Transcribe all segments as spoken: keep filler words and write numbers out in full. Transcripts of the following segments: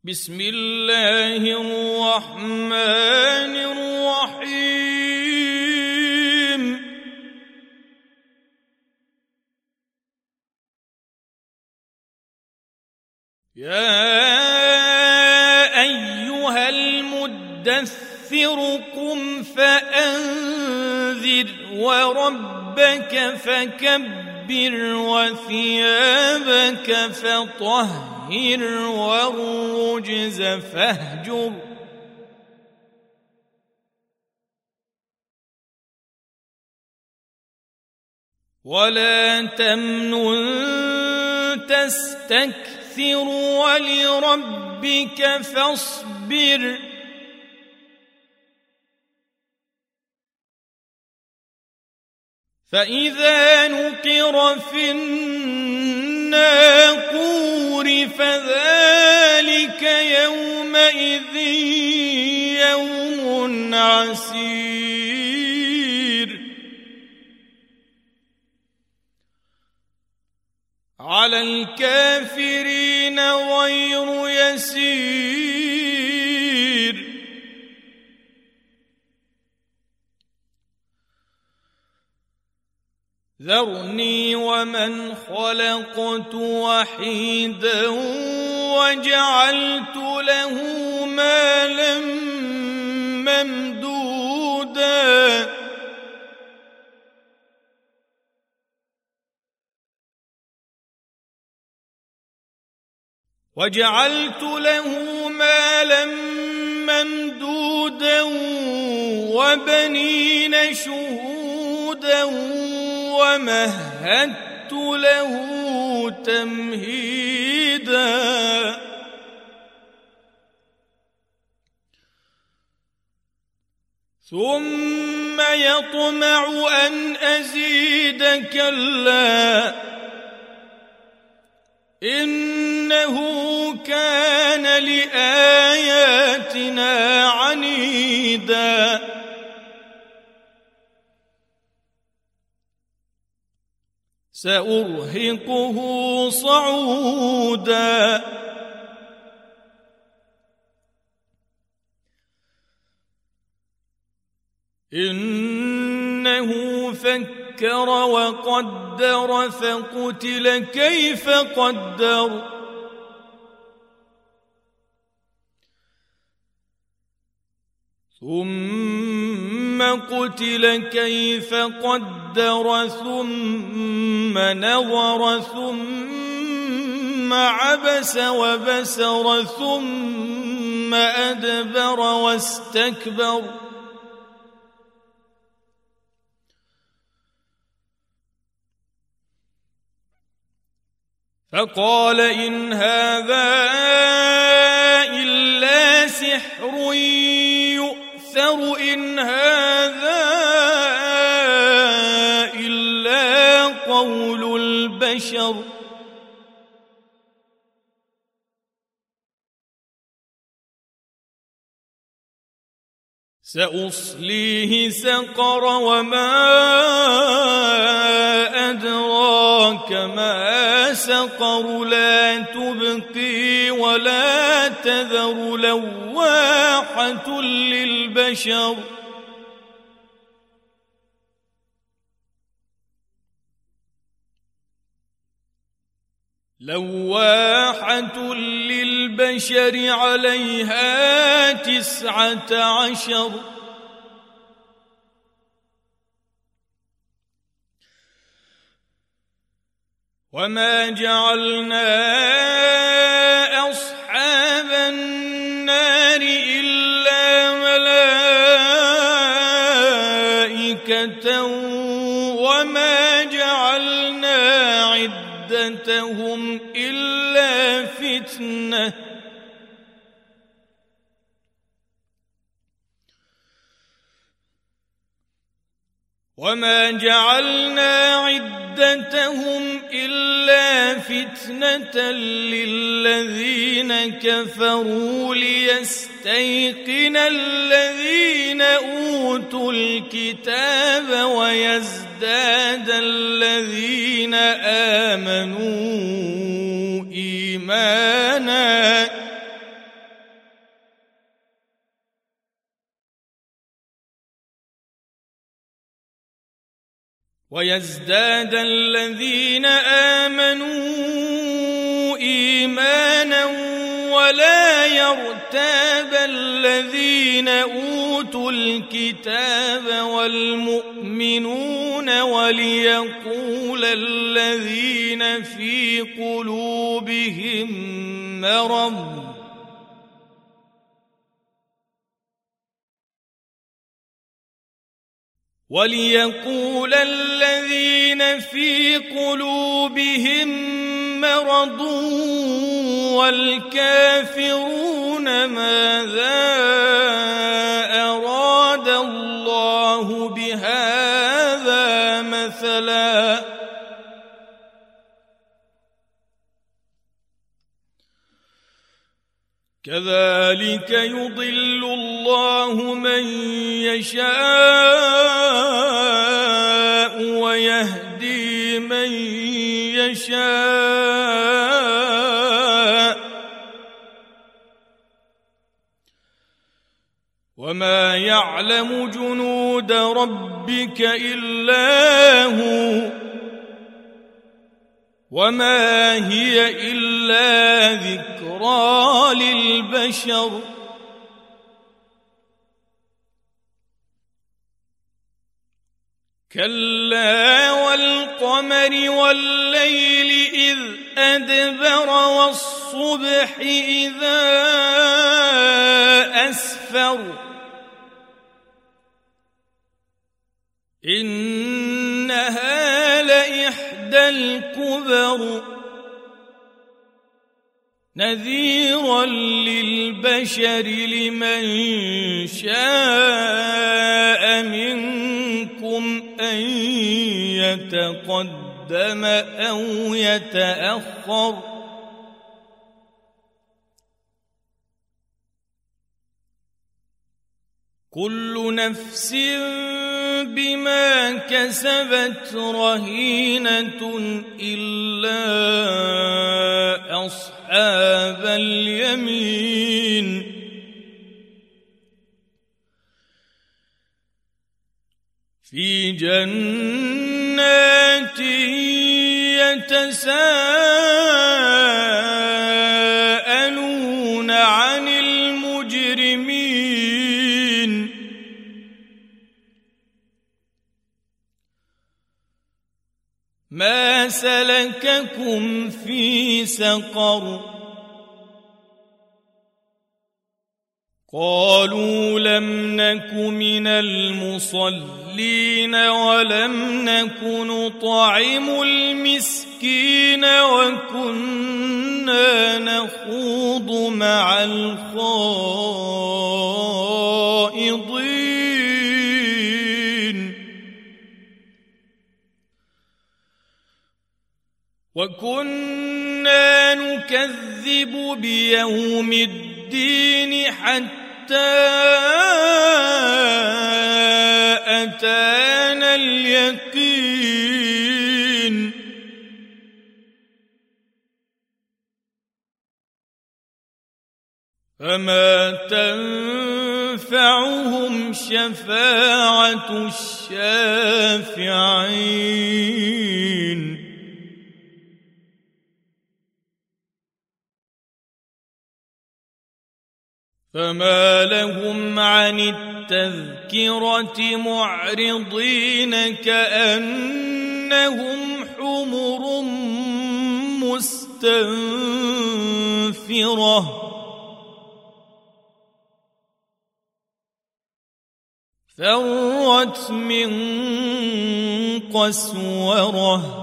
بسم الله الرحمن الرحيم يا أيها المدثر قم فأنذر وربك فكبر وثيابك فطهر والرجز فاهجر ولا تمنن تستكثر ولربك فاصبر فإذا نقر في الناقور فذلك يومئذ يوم عسير على الكافرين غير يسير ذرني ومن خلقت وحيدا وجعلت له مالا ممدودا وجعلت له مالا ممدودا وبنين شهودا ومهدت له تمهيدا ثم يطمع أن أزيد كلا إنه كان لآياتنا عنيدا سأرهقه صعودا إنه فكر وقدر فقتل كيف قدر ثم قتل كيف قدر ثم نظر ثم عبس وبسر ثم أدبر واستكبر فقال إن هذا إلا سحر يؤثر إن هذا إلا قول البشر سأصليه سقر وما أدراك ما سقر لا تبقي ولا تذر لواحة للبشر لواحة للبشر عليها تسعة عشر وما جعلنا أصحاب النار إلا ملائكة وما جعلنا عدتهم إلا فتنة وما جعلنا عدتهم إلا فتنة للذين كفروا ليستيقن الذين أوتوا الكتاب ويزداد الذين آمنوا إيمانا ويزداد الذين آمنوا إيمانا ولا يرتاب الذين أوتوا الكتاب والمؤمنون وليقول الذين في قلوبهم مرض وليقول الذين في قلوبهم مرض والكافرون ماذا أراد الله بهذا مثلا كذلك يضل الله من يشاء ويهدي من يشاء وما يعلم جنود ربك إلا هو وما هي إلا ذكرى للبشر كلا والقمر والليل إذ أدبر والصبح إذا أسفر إنها لإحدى الكبر نذيرا للبشر لمن شاء منكم أن يتقدم أو يتأخر كل نفس بما كسبت رهينة إلا أصحاب اليمين في جنات يتساءلون عن المجرمين ما سلككم في سقر قالوا لم نك من المصلين ولم نك نطعم المسكين وكنا نخوض مع الخائضين وكنا نكذب بيوم الدين حتى أتانا اليقين فما تنفعهم شفاعة الشافعين فما لهم عن التذكرة معرضين كأنهم حمر مستنفرة فرت من قسورة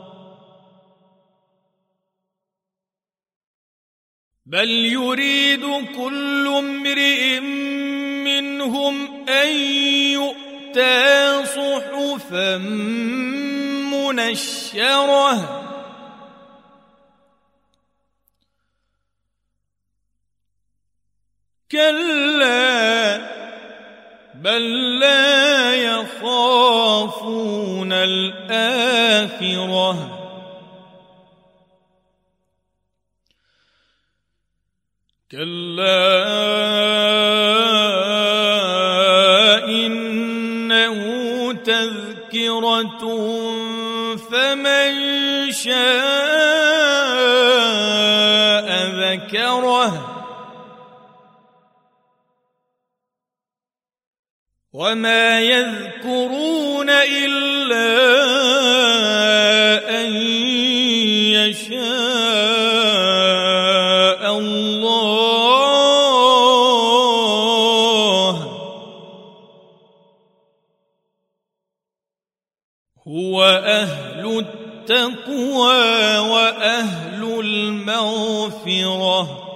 بل يريد كل امرئ منهم أن يؤتى صحفا منشرة كلا بل لا يخافون الآخرة كلا إنه تذكرة فمن شاء ذكره وما يذكرون إلا أن يشاء الله هو أهل التقوى وأهل المغفرة